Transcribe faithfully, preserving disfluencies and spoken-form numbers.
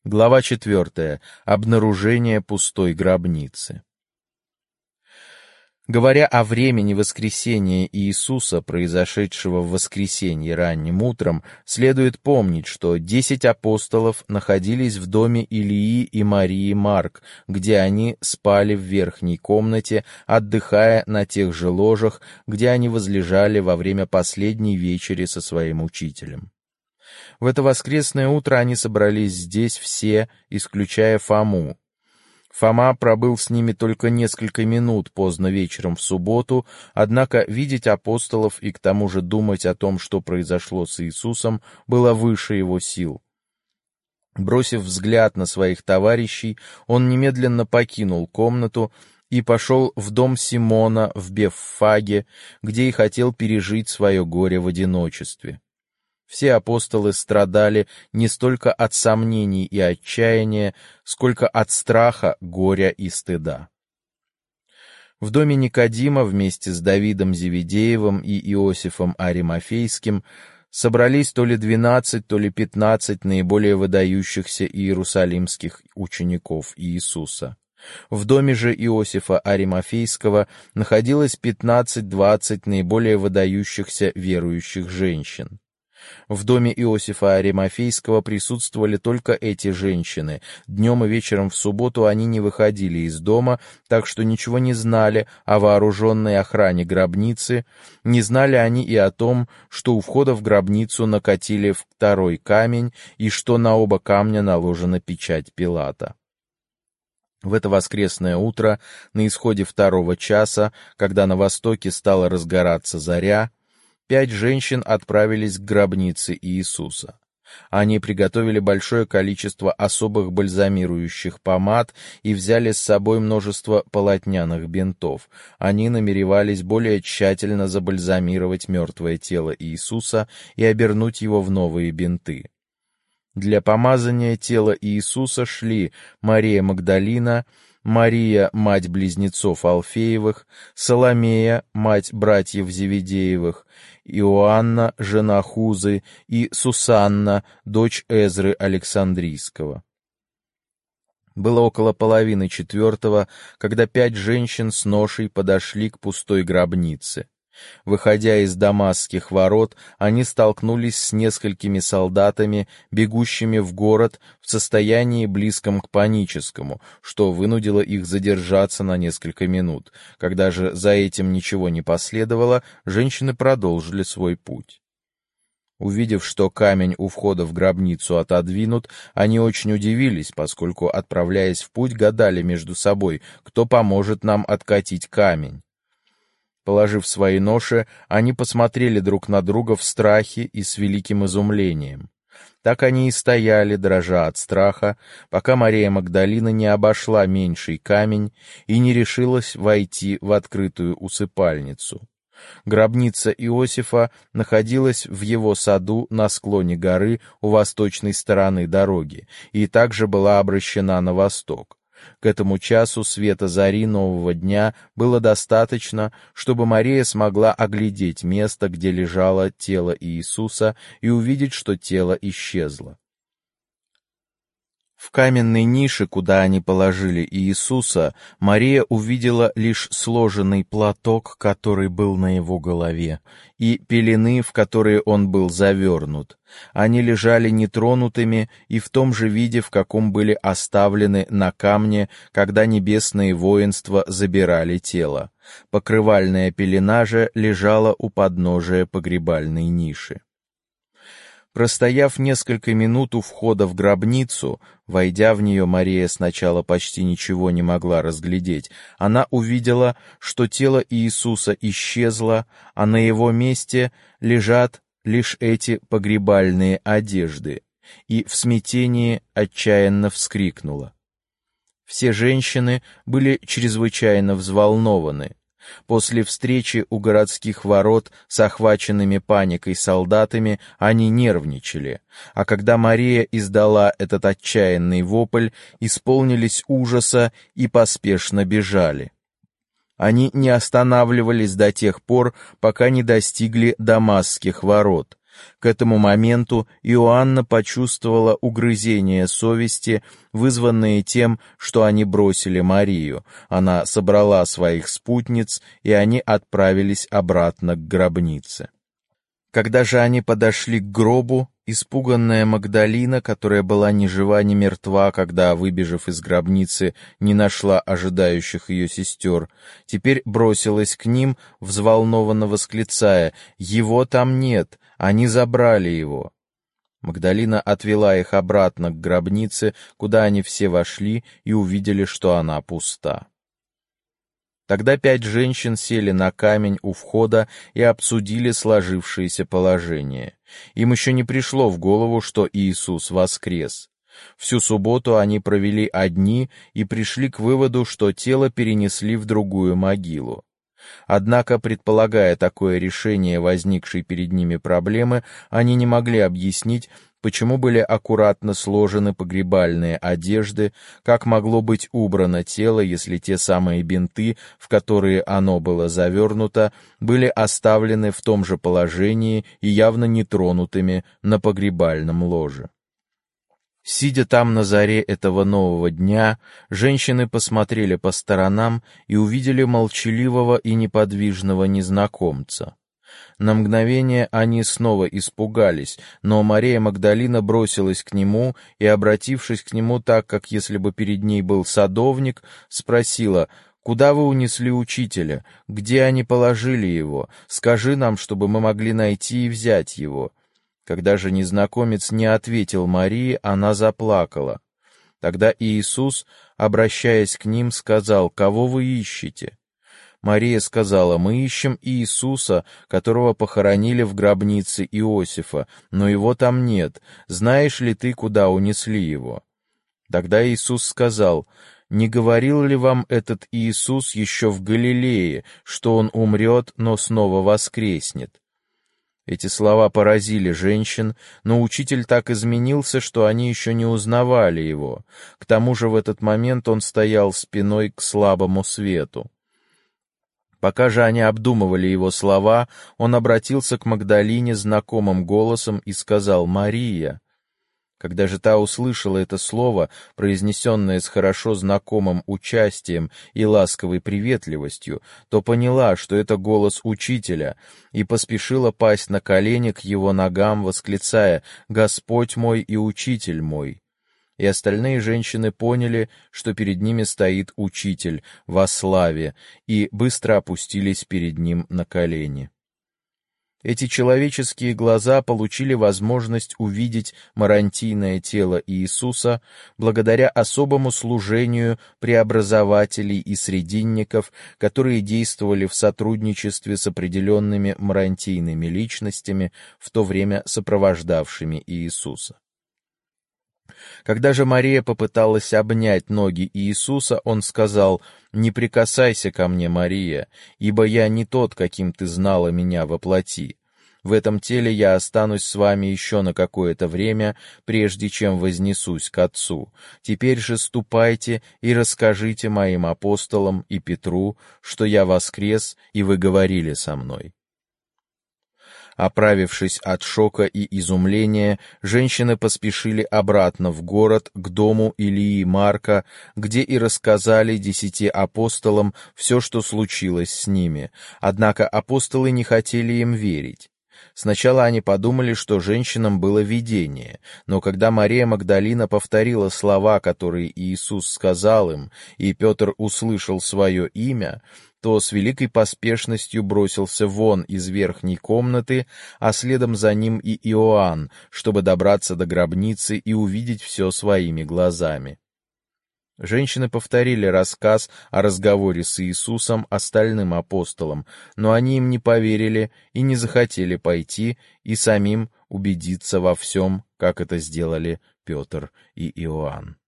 Глава четвертая. Обнаружение пустой гробницы. Говоря о времени воскресения Иисуса, произошедшего в воскресенье ранним утром, следует помнить, что десять апостолов находились в доме Илии и Марии Марк, где они спали в верхней комнате, отдыхая на тех же ложах, где они возлежали во время последней вечери со своим учителем. В это воскресное утро они собрались здесь все, исключая Фому. Фома пробыл с ними только несколько минут поздно вечером в субботу, однако видеть апостолов и к тому же думать о том, что произошло с Иисусом, было выше его сил. Бросив взгляд на своих товарищей, он немедленно покинул комнату и пошел в дом Симона в Беффаге, где и хотел пережить свое горе в одиночестве. Все апостолы страдали не столько от сомнений и отчаяния, сколько от страха, горя и стыда. В доме Никодима вместе с Давидом Зеведеевым и Иосифом Аримафейским собрались то ли двенадцать, то ли пятнадцать наиболее выдающихся иерусалимских учеников Иисуса. В доме же Иосифа Аримафейского находилось пятнадцать-двадцать наиболее выдающихся верующих женщин. В доме Иосифа Аримафейского присутствовали только эти женщины. Днем и вечером в субботу они не выходили из дома, так что ничего не знали о вооруженной охране гробницы, не знали они и о том, что у входа в гробницу накатили второй камень и что на оба камня наложена печать Пилата. В это воскресное утро, на исходе второго часа, когда на востоке стала разгораться заря, пять женщин отправились к гробнице Иисуса. Они приготовили большое количество особых бальзамирующих помад и взяли с собой множество полотняных бинтов. Они намеревались более тщательно забальзамировать мертвое тело Иисуса и обернуть его в новые бинты. Для помазания тела Иисуса шли Мария Магдалина, Мария, мать близнецов Алфеевых, Соломея, мать братьев Зеведеевых, Иоанна, жена Хузы, и Сусанна, дочь Эзры Александрийского. Было около половины четвертого, когда пять женщин с ношей подошли к пустой гробнице. Выходя из Дамасских ворот, они столкнулись с несколькими солдатами, бегущими в город в состоянии близком к паническому, что вынудило их задержаться на несколько минут. Когда же за этим ничего не последовало, женщины продолжили свой путь. Увидев, что камень у входа в гробницу отодвинут, они очень удивились, поскольку, отправляясь в путь, гадали между собой, кто поможет нам откатить камень. Положив свои ноши, они посмотрели друг на друга в страхе и с великим изумлением. Так они и стояли, дрожа от страха, пока Мария Магдалина не обошла меньший камень и не решилась войти в открытую усыпальницу. Гробница Иосифа находилась в его саду на склоне горы у восточной стороны дороги и также была обращена на восток. К этому часу света зари нового дня было достаточно, чтобы Мария смогла оглядеть место, где лежало тело Иисуса, и увидеть, что тело исчезло. В каменной нише, куда они положили Иисуса, Мария увидела лишь сложенный платок, который был на его голове, и пелены, в которые он был завернут. Они лежали нетронутыми и в том же виде, в каком были оставлены на камне, когда небесные воинства забирали тело. Покрывальная пелена же лежала у подножия погребальной ниши. Простояв несколько минут у входа в гробницу, войдя в нее, Мария сначала почти ничего не могла разглядеть. Она увидела, что тело Иисуса исчезло, а на его месте лежат лишь эти погребальные одежды, и в смятении отчаянно вскрикнула. Все женщины были чрезвычайно взволнованы. После встречи у городских ворот с охваченными паникой солдатами они нервничали, а когда Мария издала этот отчаянный вопль, исполнились ужаса и поспешно бежали. Они не останавливались до тех пор, пока не достигли Дамасских ворот. К этому моменту Иоанна почувствовала угрызение совести, вызванное тем, что они бросили Марию. Она собрала своих спутниц, и они отправились обратно к гробнице. Когда же они подошли к гробу, испуганная Магдалина, которая была ни жива, ни мертва, когда, выбежав из гробницы, не нашла ожидающих ее сестер, теперь бросилась к ним, взволнованно восклицая: «Его там нет! Они забрали его!» Магдалина отвела их обратно к гробнице, куда они все вошли и увидели, что она пуста. Тогда пять женщин сели на камень у входа и обсудили сложившееся положение. Им еще не пришло в голову, что Иисус воскрес. Всю субботу они провели одни и пришли к выводу, что тело перенесли в другую могилу. Однако, предполагая такое решение возникшей перед ними проблемы, они не могли объяснить, почему были аккуратно сложены погребальные одежды, как могло быть убрано тело, если те самые бинты, в которые оно было завернуто, были оставлены в том же положении и явно нетронутыми на погребальном ложе. Сидя там на заре этого нового дня, женщины посмотрели по сторонам и увидели молчаливого и неподвижного незнакомца. На мгновение они снова испугались, но Мария Магдалина бросилась к нему и, обратившись к нему так, как если бы перед ней был садовник, спросила: «Куда вы унесли учителя? Где они положили его? Скажи нам, чтобы мы могли найти и взять его». Когда же незнакомец не ответил Марии, она заплакала. Тогда Иисус, обращаясь к ним, сказал: «Кого вы ищете?» Мария сказала: «Мы ищем Иисуса, которого похоронили в гробнице Иосифа, но его там нет. Знаешь ли ты, куда унесли его?» Тогда Иисус сказал: «Не говорил ли вам этот Иисус еще в Галилее, что он умрет, но снова воскреснет?» Эти слова поразили женщин, но учитель так изменился, что они еще не узнавали его. К тому же в этот момент он стоял спиной к слабому свету. Пока же они обдумывали его слова, он обратился к Магдалине знакомым голосом и сказал: «Мария». Когда же та услышала это слово, произнесенное с хорошо знакомым участием и ласковой приветливостью, то поняла, что это голос учителя, и поспешила пасть на колени к его ногам, восклицая: «Господь мой и учитель мой». И остальные женщины поняли, что перед ними стоит учитель во славе, и быстро опустились перед ним на колени. Эти человеческие глаза получили возможность увидеть марантийное тело Иисуса благодаря особому служению преобразователей и срединников, которые действовали в сотрудничестве с определенными марантийными личностями, в то время сопровождавшими Иисуса. Когда же Мария попыталась обнять ноги Иисуса, он сказал: «Не прикасайся ко мне, Мария, ибо я не тот, каким ты знала меня во плоти. В этом теле я останусь с вами еще на какое-то время, прежде чем вознесусь к Отцу. Теперь же ступайте и расскажите моим апостолам и Петру, что я воскрес, и вы говорили со мной». Оправившись от шока и изумления, женщины поспешили обратно в город, к дому Илии Марка, где и рассказали десяти апостолам все, что случилось с ними. Однако апостолы не хотели им верить. Сначала они подумали, что женщинам было видение, но когда Мария Магдалина повторила слова, которые Иисус сказал им, и Петр услышал свое имя, то с великой поспешностью бросился вон из верхней комнаты, а следом за ним и Иоанн, чтобы добраться до гробницы и увидеть все своими глазами. Женщины повторили рассказ о разговоре с Иисусом остальным апостолам, но они им не поверили и не захотели пойти и самим убедиться во всем, как это сделали Петр и Иоанн.